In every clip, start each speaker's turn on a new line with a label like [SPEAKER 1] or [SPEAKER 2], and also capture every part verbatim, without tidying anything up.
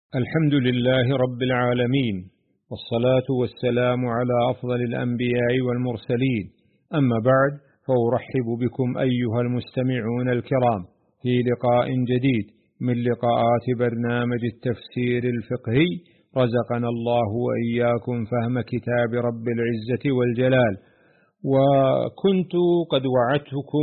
[SPEAKER 1] الحمد لله رب العالمين، والصلاة والسلام على أفضل الأنبياء والمرسلين. أما بعد، فأرحب بكم أيها المستمعون الكرام في لقاء جديد من لقاءات برنامج التفسير الفقهي. رزقنا الله وإياكم فهم كتاب رب العزة والجلال. وكنت قد وعدتكم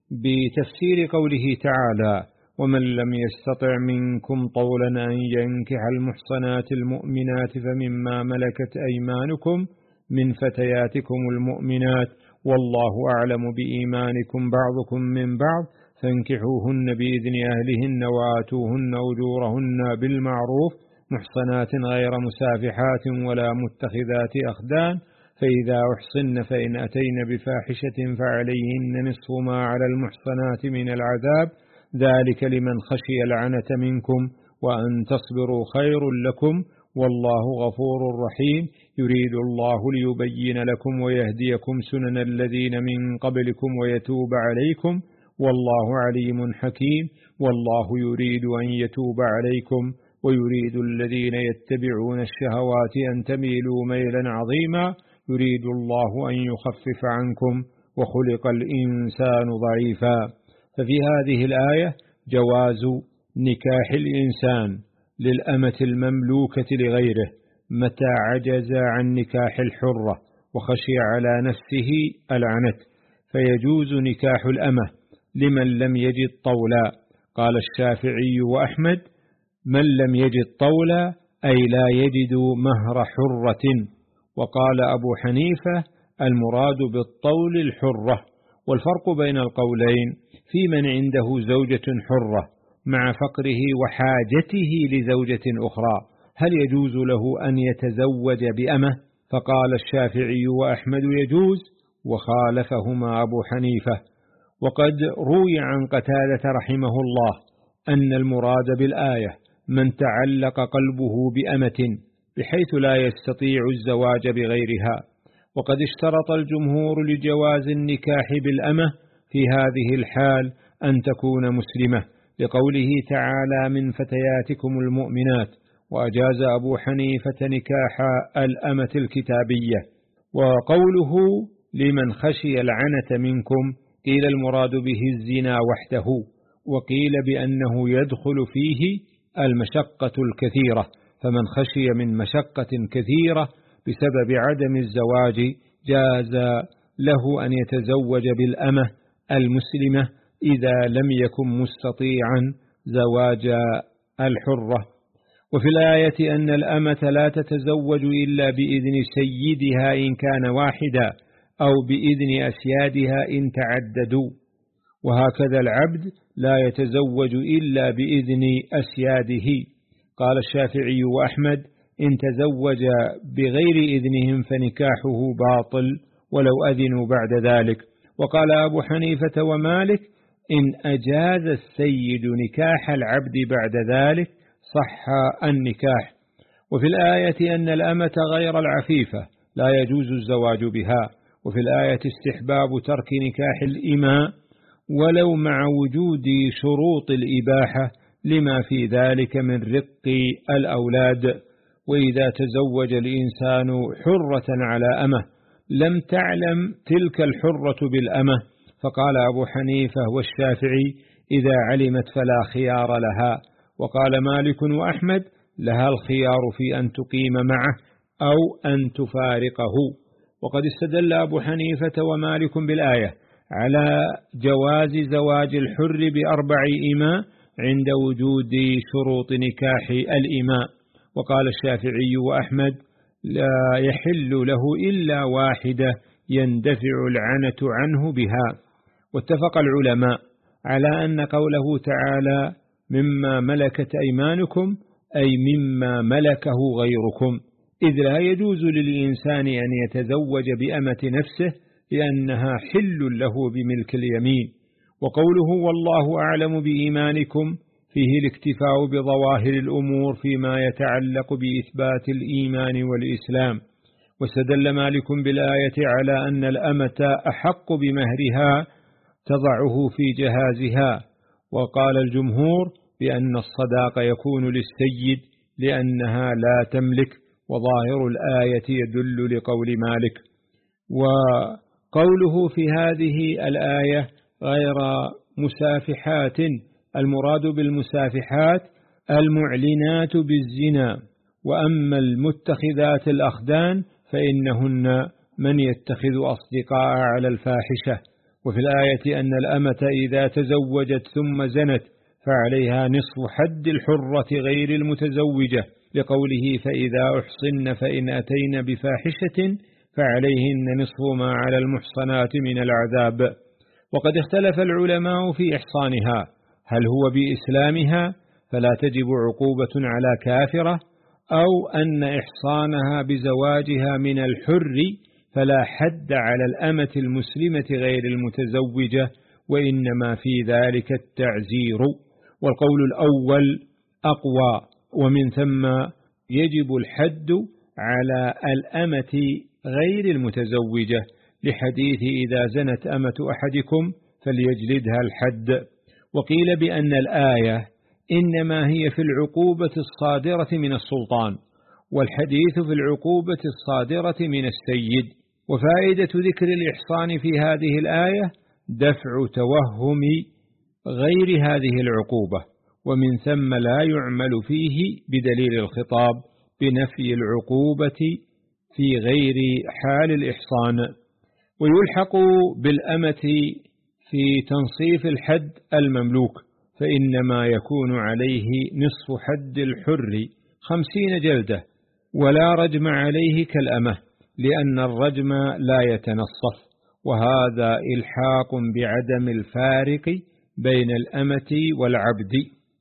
[SPEAKER 1] بتفسير قوله تعالى: ومن لم يستطع منكم طولا أن ينكح المحصنات المؤمنات فمما ملكت أيمانكم من فتياتكم المؤمنات والله أعلم بإيمانكم بعضكم من بعض فانكحوهن بإذن أهلهن وآتوهن أجورهن بالمعروف محصنات غير مسافحات ولا متخذات أخدان، فإذا أحصن فإن أتين بفاحشة فعليهن نصف ما على المحصنات من العذاب، ذلك لمن خشي العنة منكم وأن تصبروا خير لكم والله غفور رحيم. يريد الله ليبين لكم ويهديكم سنن الذين من قبلكم ويتوب عليكم والله عليم حكيم. والله يريد أن يتوب عليكم ويريد الذين يتبعون الشهوات أن تميلوا ميلا عظيما. يريد الله أن يخفف عنكم وخلق الإنسان ضعيفا. ففي هذه الآية جواز نكاح الإنسان للأمة المملوكة لغيره متى عجز عن نكاح الحرة وخشي على نفسه العنت، فيجوز نكاح الأمة لمن لم يجد طولا. قال الشافعي وأحمد: من لم يجد طولا أي لا يجد مهر حرة. وقال أبو حنيفة: المراد بالطول الحرة. والفرق بين القولين في من عنده زوجة حرة مع فقره وحاجته لزوجة أخرى، هل يجوز له أن يتزوج بأمه؟ فقال الشافعي وأحمد: يجوز، وخالفهما أبو حنيفة. وقد روي عن قتادة رحمه الله أن المراد بالآية من تعلق قلبه بأمة بحيث لا يستطيع الزواج بغيرها. وقد اشترط الجمهور لجواز النكاح بالأمة في هذه الحال أن تكون مسلمة، لقوله تعالى: من فتياتكم المؤمنات. وأجاز أبو حنيفة نكاح الأمة الكتابية. وقوله لمن خشي العنة منكم قيل المراد به الزنا وحده، وقيل بأنه يدخل فيه المشقة الكثيرة، فمن خشي من مشقة كثيرة بسبب عدم الزواج جاز له أن يتزوج بالأمة المسلمة إذا لم يكن مستطيعا زواج الحرة. وفي الآية أن الأمة لا تتزوج إلا بإذن سيدها إن كان واحدا أو بإذن أسيادها إن تعددوا، وهكذا العبد لا يتزوج إلا بإذن أسياده. قال الشافعي وأحمد: إن تزوج بغير إذنهم فنكاحه باطل ولو أذنوا بعد ذلك. وقال أبو حنيفة ومالك: إن أجاز السيد نكاح العبد بعد ذلك صح النكاح. وفي الآية أن الأمة غير العفيفة لا يجوز الزواج بها. وفي الآية استحباب ترك نكاح الإماء ولو مع وجود شروط الإباحة لما في ذلك من رق الأولاد. وإذا تزوج الإنسان حرة على أمه لم تعلم تلك الحرة بالأمة، فقال أبو حنيفة والشافعي: إذا علمت فلا خيار لها. وقال مالك وأحمد: لها الخيار في أن تقيم معه أو أن تفارقه. وقد استدل أبو حنيفة ومالك بالآية على جواز زواج الحر بأربع إماء عند وجود شروط نكاح الإماء. وقال الشافعي وأحمد: لا يحل له إلا واحدة يندفع العنة عنه بها. واتفق العلماء على أن قوله تعالى: مما ملكت أيمانكم أي مما ملكه غيركم، إذ لا يجوز للإنسان أن يتزوج بأمة نفسه لأنها حل له بملك اليمين. وقوله والله أعلم بإيمانكم فيه الاكتفاء بظواهر الأمور فيما يتعلق بإثبات الإيمان والإسلام. واستدل مالك بالآية على أن الأمة أحق بمهرها تضعه في جهازها. وقال الجمهور بأن الصداق يكون للسيد لأنها لا تملك، وظاهر الآية يدل لقول مالك. وقوله في هذه الآية غير مسافحات، المراد بالمسافحات المعلنات بالزنا، وأما المتخذات الأخدان فإنهن من يتخذ أصدقاء على الفاحشة. وفي الآية أن الأمة إذا تزوجت ثم زنت فعليها نصف حد الحرة غير المتزوجة، لقوله فإذا أحصن فإن أتين بفاحشة فعليهن نصف ما على المحصنات من العذاب. وقد اختلف العلماء في إحصانها، هل هو بإسلامها فلا تجب عقوبة على كافرة، أو أن إحصانها بزواجها من الحر فلا حد على الأمة المسلمة غير المتزوجة، وإنما في ذلك التعزير. والقول الأول أقوى، ومن ثم يجب الحد على الأمة غير المتزوجة، لحديث إذا زنت أمة أحدكم فليجلدها الحد. وقيل بأن الآية إنما هي في العقوبة الصادرة من السلطان، والحديث في العقوبة الصادرة من السيد. وفائدة ذكر الإحصان في هذه الآية دفع توهم غير هذه العقوبة، ومن ثم لا يعمل فيه بدليل الخطاب بنفي العقوبة في غير حال الإحصان. ويلحق بالأمة في تنصيف الحد المملوك، فإنما يكون عليه نصف حد الحر خمسين جلدة، ولا رجم عليه كالأمة، لأن الرجم لا يتنصف، وهذا إلحاق بعدم الفارق بين الأمة والعبد.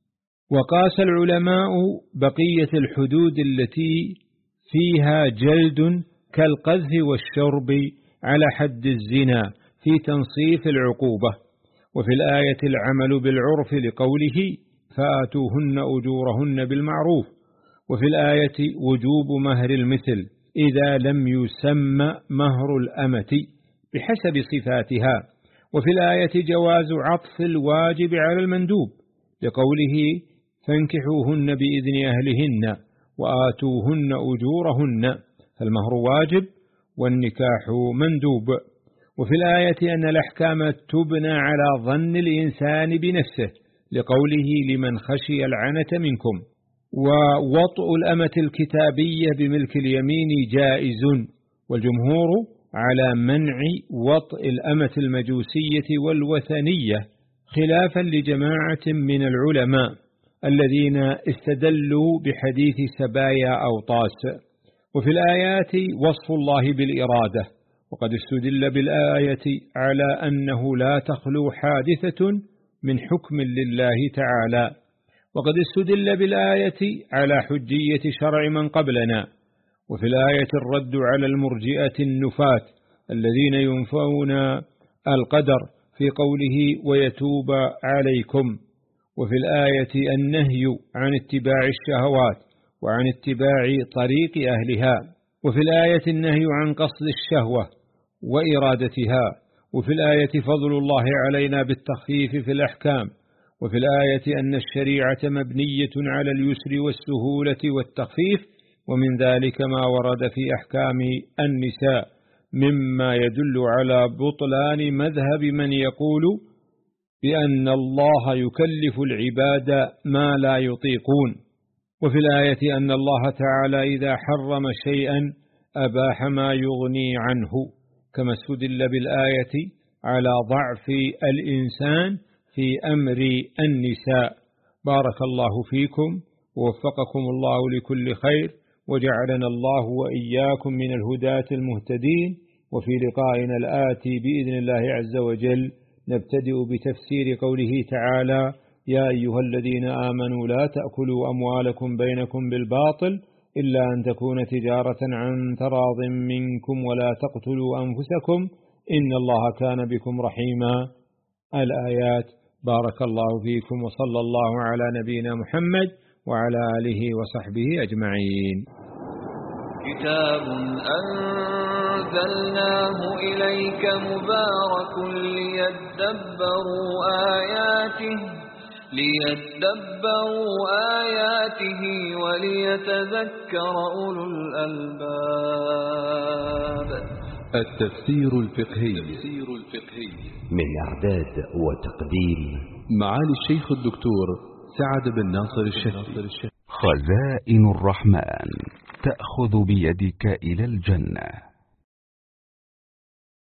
[SPEAKER 1] وقاس العلماء بقية الحدود التي فيها جلد كالقذف والشرب على حد الزنا في تنصيف العقوبة. وفي الآية العمل بالعرف لقوله فآتوهن أجورهن بالمعروف، وفي الآية وجوب مهر المثل إذا لم يسمى مهر الأمة بحسب صفاتها. وفي الآية جواز عطف الواجب على المندوب لقوله فانكحوهن بإذن أهلهن وآتوهن أجورهن، فالمهر واجب والنكاح مندوب. وفي الآية أن الأحكام تبنى على ظن الإنسان بنفسه لقوله لمن خشي العنة منكم. ووطء الأمة الكتابية بملك اليمين جائز، والجمهور على منع وطء الأمة المجوسية والوثنية، خلافا لجماعة من العلماء الذين استدلوا بحديث سبايا أو طاس. وفي الآيات وصف الله بالإرادة، وقد استدل بالآية على أنه لا تخلو حادثة من حكم لله تعالى، وقد استدل بالآية على حجية شرع من قبلنا. وفي الآية الرد على المرجئة النفاة الذين ينفون القدر في قوله ويتوب عليكم. وفي الآية النهي عن اتباع الشهوات وعن اتباع طريق أهلها. وفي الآية النهي عن قصد الشهوة وإرادتها. وفي الآية فضل الله علينا بالتخفيف في الأحكام. وفي الآية أن الشريعة مبنية على اليسر والسهولة والتخفيف، ومن ذلك ما ورد في أحكام النساء مما يدل على بطلان مذهب من يقول بأن الله يكلف العباد ما لا يطيقون. وفي الآية أن الله تعالى إذا حرم شيئا أباح ما يغني عنه، كما استدل بالآية على ضعف الإنسان في أمر النساء. بارك الله فيكم ووفقكم الله لكل خير، وجعلنا الله وإياكم من الهداة المهتدين. وفي لقائنا الآتي بإذن الله عز وجل نبتدئ بتفسير قوله تعالى يا أيها الذين آمنوا لا تأكلوا أموالكم بينكم بالباطل إلا أن تكون تجارة عن تراض منكم ولا تقتلوا أنفسكم إن الله كان بكم رحيما. الآيات. بارك الله فيكم، وصلى الله على نبينا محمد وعلى آله وصحبه أجمعين.
[SPEAKER 2] كتاب أنزلناه إليك مبارك ليدبروا آياته ليدبروا آياته وليتذكر أولو الألباب.
[SPEAKER 3] التفسير الفقهي
[SPEAKER 4] من إعداد وتقديم
[SPEAKER 3] معالي الشيخ الدكتور سعد بن ناصر الشهري.
[SPEAKER 5] خزائن الرحمن تأخذ بيدك إلى الجنة.